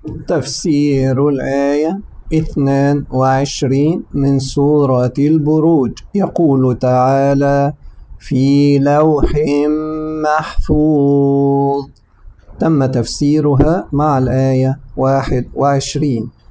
تفسير الآية 22 من سورة البروج. يقول تعالى: في لوح محفوظ. تم تفسيرها مع الآية 21.